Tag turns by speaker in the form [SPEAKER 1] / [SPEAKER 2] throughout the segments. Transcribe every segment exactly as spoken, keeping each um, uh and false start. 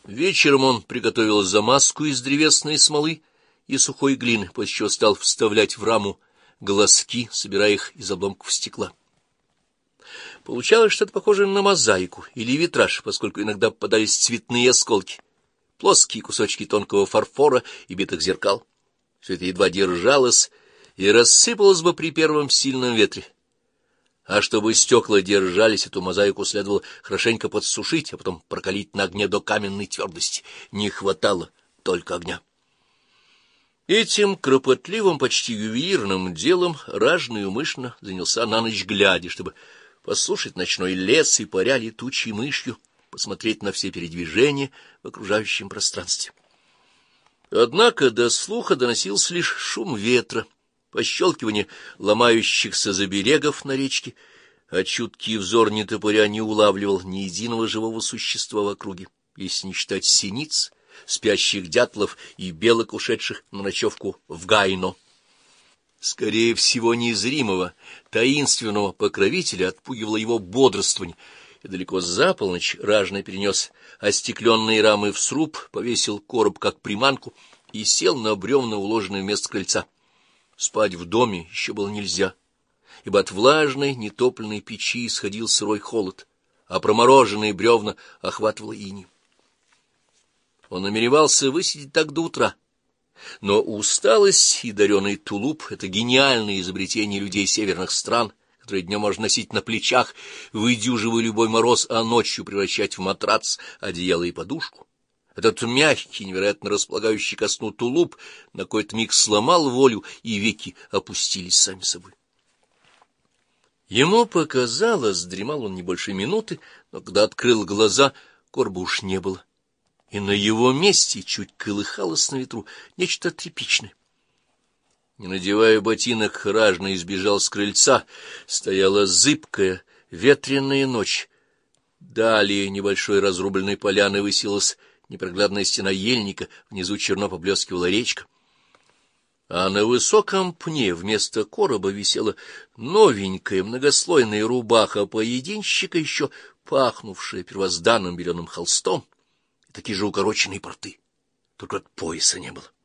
[SPEAKER 1] Вечером он приготовил замазку из древесной смолы и сухой глины, после чего стал вставлять в раму глазки, собирая их из обломков стекла. Получалось что-то похожее на мозаику или витраж, поскольку иногда попадались цветные осколки, плоские кусочки тонкого фарфора и битых зеркал. Все это едва держалось и рассыпалось бы при первом сильном ветре. А чтобы стекла держались, эту мозаику следовало хорошенько подсушить, а потом прокалить на огне до каменной твердости. Не хватало только огня. Этим кропотливым, почти ювелирным делом ражный умышленно занялся на ночь глядя, чтобы послушать ночной лес и, паря летучей мышью, посмотреть на все передвижения в окружающем пространстве. Однако до слуха доносился лишь шум ветра, пощелкивание ломающихся заберегов на речке, а чуткий взор нетопыря не улавливал ни единого живого существа в округе, если не считать синиц, спящих дятлов и белок, ушедших на ночевку в Гайно. Скорее всего, незримого, таинственного покровителя отпугивало его бодрствование, и далеко за полночь ражный перенес остекленные рамы в сруб, повесил короб как приманку и сел на бревна, уложенные вместо крыльца. Спать в доме еще было нельзя, ибо от влажной нетопленной печи исходил сырой холод, а промороженные бревна охватывало иней. Он намеревался высидеть так до утра, но усталость и дареный тулуп — это гениальное изобретение людей северных стран, которые днем можно носить на плечах, выдюживая любой мороз, а ночью превращать в матрац, одеяло и подушку. Этот мягкий, невероятно располагающий ко сну тулуп на какой-то миг сломал волю, и веки опустились сами собой. Ему показалось, дремал он не больше минуты, но когда открыл глаза, короба уж не было, и на его месте чуть колыхалось на ветру нечто тряпичное. Не надевая ботинок, ражный избежал с крыльца. Стояла зыбкая, ветреная ночь. Далее небольшой разрубленной поляны высилась непроглядная стена ельника, внизу черно поблескивала речка. А на высоком пне вместо короба висела новенькая многослойная рубаха поединщика, еще пахнувшая первозданным беленым холстом, и такие же укороченные порты, только от пояса не было.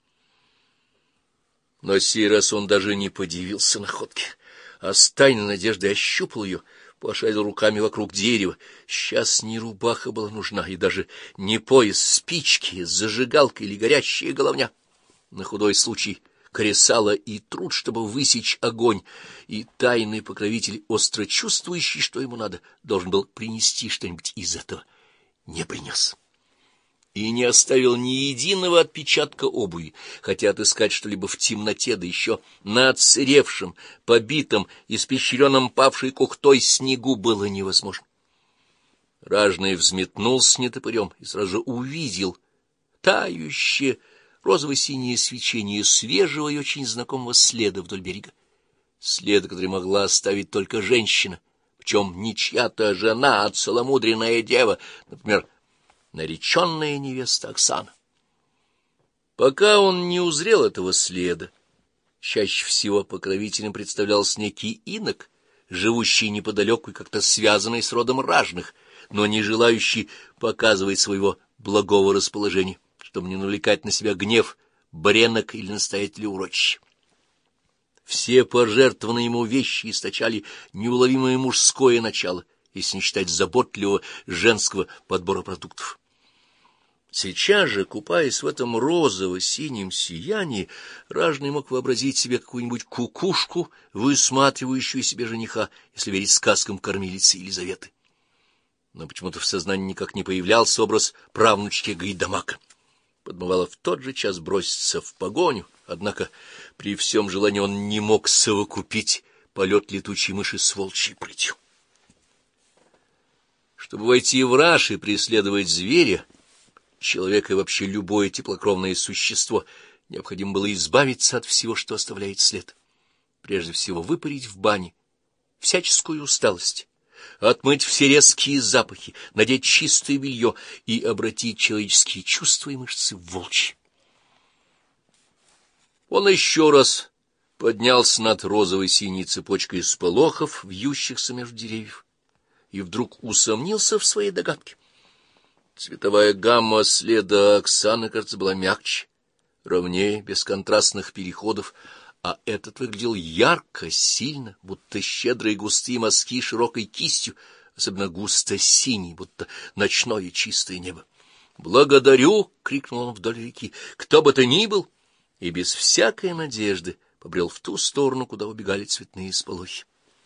[SPEAKER 1] Но сей раз он даже не подивился находке, а с тайной надеждой ощупал ее, пошарил руками вокруг дерева. Сейчас не рубаха была нужна, и даже не пояс, спички, зажигалка или горящая головня. На худой случай кресало и труд, чтобы высечь огонь, и тайный покровитель, остро чувствующий, что ему надо, должен был принести что-нибудь из этого. Не принес. И не оставил ни единого отпечатка обуви, хотя отыскать что-либо в темноте, да еще на отсыревшем, побитом, испещренном павшей кухтой снегу было невозможно. Ражный взметнулся нетопырем и сразу же увидел тающее розово-синее свечение свежего и очень знакомого следа вдоль берега. Следа, который могла оставить только женщина, причем не чья-то жена, а целомудренная дева, например, нареченная невеста Оксана. Пока он не узрел этого следа, чаще всего покровителем представлялся некий инок, живущий неподалеку и как-то связанный с родом ражных, но не желающий показывать своего благого расположения, чтобы не навлекать на себя гнев бренок или настоятеля урочища. Все пожертвованные ему вещи источали неуловимое мужское начало, если не считать заботливого женского подбора продуктов. Сейчас же, купаясь в этом розово-синем сиянии, ражный мог вообразить себе какую-нибудь кукушку, высматривающую себе жениха, если верить сказкам кормилицы Елизаветы. Но почему-то в сознании никак не появлялся образ правнучки Гайдамака. Подмывало в тот же час броситься в погоню, однако при всем желании он не мог совокупить полет летучей мыши с волчьей прытью. Чтобы войти в раж и преследовать зверя, человека и вообще любое теплокровное существо, необходимо было избавиться от всего, что оставляет след. Прежде всего выпарить в бане всяческую усталость, отмыть все резкие запахи, надеть чистое белье и обратить человеческие чувства и мышцы в волчьи. Он еще раз поднялся над розовой синей цепочкой сполохов, вьющихся между деревьев, и вдруг усомнился в своей догадке. Цветовая гамма следа Оксаны, кажется, была мягче, ровнее, без контрастных переходов, а этот выглядел ярко, сильно, будто щедрые густые мазки широкой кистью, особенно густо-синий, будто ночное чистое небо. «Благодарю!» — крикнул он вдоль реки. «Кто бы ты ни был!» И без всякой надежды побрел в ту сторону, куда убегали цветные сполохи.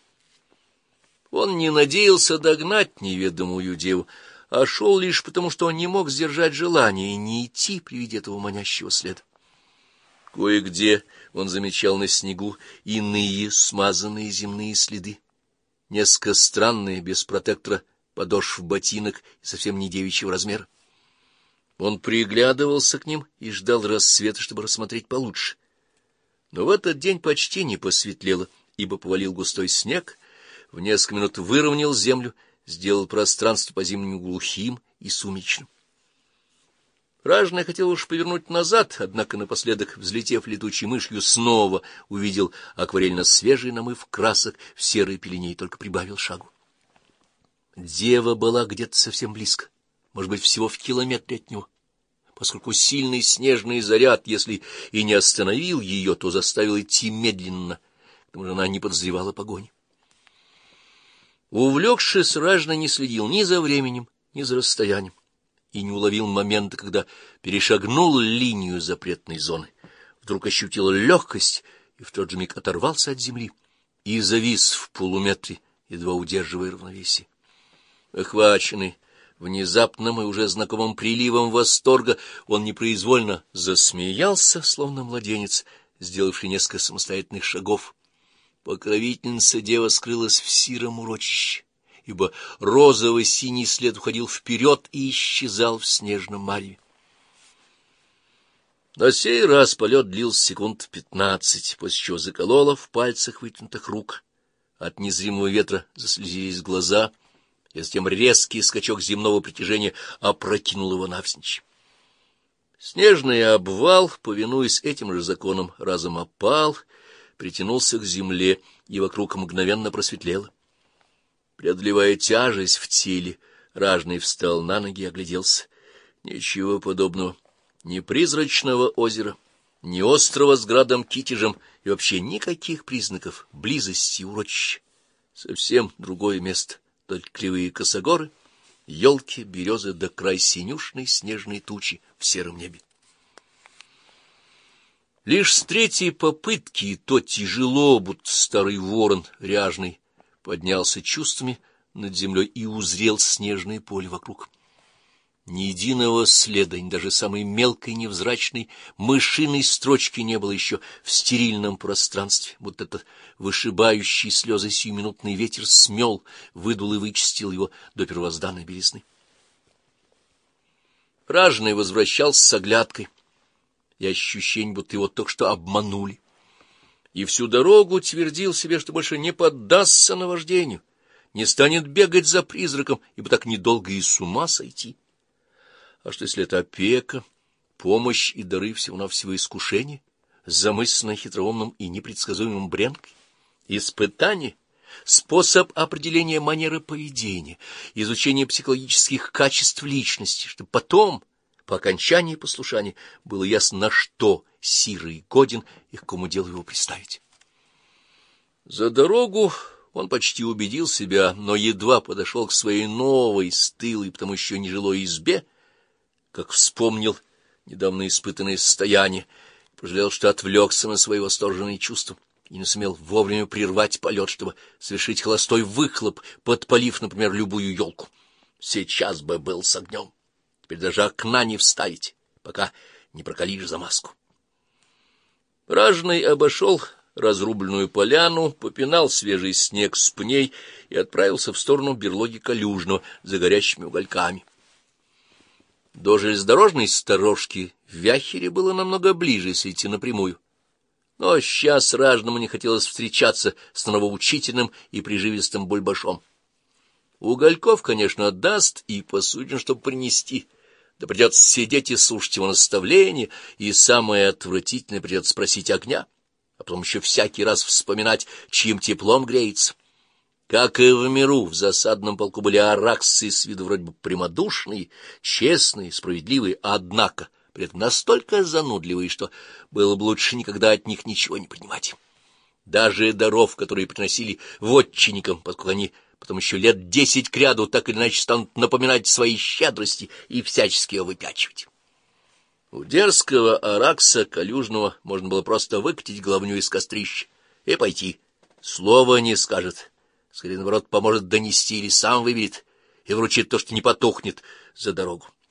[SPEAKER 1] Он не надеялся догнать неведомую деву, а шел лишь потому, что он не мог сдержать желания не идти при виде этого манящего следа. Кое-где он замечал на снегу иные смазанные земные следы, несколько странные, без протектора подошв ботинок и совсем не девичьего размера. Он приглядывался к ним и ждал рассвета, чтобы рассмотреть получше. Но в этот день почти не посветлело, ибо повалил густой снег, в несколько минут выровнял землю, сделал пространство по-зимнему глухим и сумеречным. Ражный хотел уж повернуть назад, однако напоследок, взлетев летучей мышью, снова увидел акварельно-свежий намыв красок в серой пелене и только прибавил шагу. Дева была где-то совсем близко, может быть, всего в километре от него, поскольку сильный снежный заряд, если и не остановил ее, то заставил идти медленно, к тому же она не подозревала погони. Увлекшись, Ражный не следил ни за временем, ни за расстоянием, и не уловил момента, когда перешагнул линию запретной зоны. Вдруг ощутил легкость и в тот же миг оторвался от земли и завис в полуметре, едва удерживая равновесие. Охваченный внезапным и уже знакомым приливом восторга, он непроизвольно засмеялся, словно младенец, сделавший несколько самостоятельных шагов. Покровительница дева скрылась в сиром урочище, ибо розово-синий след уходил вперед и исчезал в снежном мареве. На сей раз полет длился секунд пятнадцать, после чего закололо в пальцах вытянутых рук. От незримого ветра заслезились глаза, и затем резкий скачок земного притяжения опрокинул его навзничь. Снежный обвал, повинуясь этим же законам, разом опал, притянулся к земле, и вокруг мгновенно просветлело. Преодолевая тяжесть в теле, Ражный встал на ноги и огляделся. Ничего подобного. Ни призрачного озера, ни острова с градом-китежем и вообще никаких признаков близости урочища. Совсем другое место, только кривые косогоры, елки, березы да край синюшной снежной тучи в сером небе. Лишь с третьей попытки, и то тяжело, будто старый ворон ряжный, поднялся чувствами над землей и узрел снежное поле вокруг. Ни единого следа, ни даже самой мелкой невзрачной мышиной строчки не было еще в стерильном пространстве, будто этот вышибающий слезы сиюминутный ветер смел, выдул и вычистил его до первозданной белизны. Ражный возвращался с оглядкой, и ощущение, будто его только что обманули. И всю дорогу твердил себе, что больше не поддастся наваждению, не станет бегать за призраком, ибо так недолго и с ума сойти. А что если это опека, помощь и дары всего-навсего искушения, замысленное хитроумным и непредсказуемым бренкой, испытание, способ определения манеры поведения, изучение психологических качеств личности, чтобы потом, по окончании послушания, было ясно, на что сирый годен и к какому делу его приставить. За дорогу он почти убедил себя, но едва подошел к своей новой, стылой, потому еще нежилой избе, как вспомнил недавно испытанное состояние, пожалел, что отвлекся на свои восторженные чувства и не сумел вовремя прервать полет, чтобы совершить холостой выхлоп, подпалив, например, любую елку. Сейчас бы был с огнем. Теперь даже окна не вставить, пока не прокалишь замазку. Ражный обошел разрубленную поляну, попинал свежий снег с пней и отправился в сторону берлоги Калюжного за горящими угольками. До железнодорожной сторожки в Вяхере было намного ближе, если идти напрямую. Но сейчас Ражному не хотелось встречаться с нравоучительным и приживистым бульбашом. Угольков, конечно, отдаст и посудин, чтобы принести, да придется сидеть и слушать его наставления, и самое отвратительное — придется спросить огня, а потом еще всякий раз вспоминать, чьим теплом греется. Как и в миру, в засадном полку были араксы с виду вроде бы прямодушные, честные, справедливые, однако при этом настолько занудливые, что было бы лучше никогда от них ничего не принимать. Даже даров, которые приносили вотчинникам, поскольку они потом еще лет десять кряду так или иначе станут напоминать свои щедрости и всячески ее выпячивать. У дерзкого аракса Калюжного можно было просто выкатить головню из кострища и пойти. Слова не скажет, скорее, наоборот, поможет донести или сам выберет и вручит то, что не потухнет, за дорогу.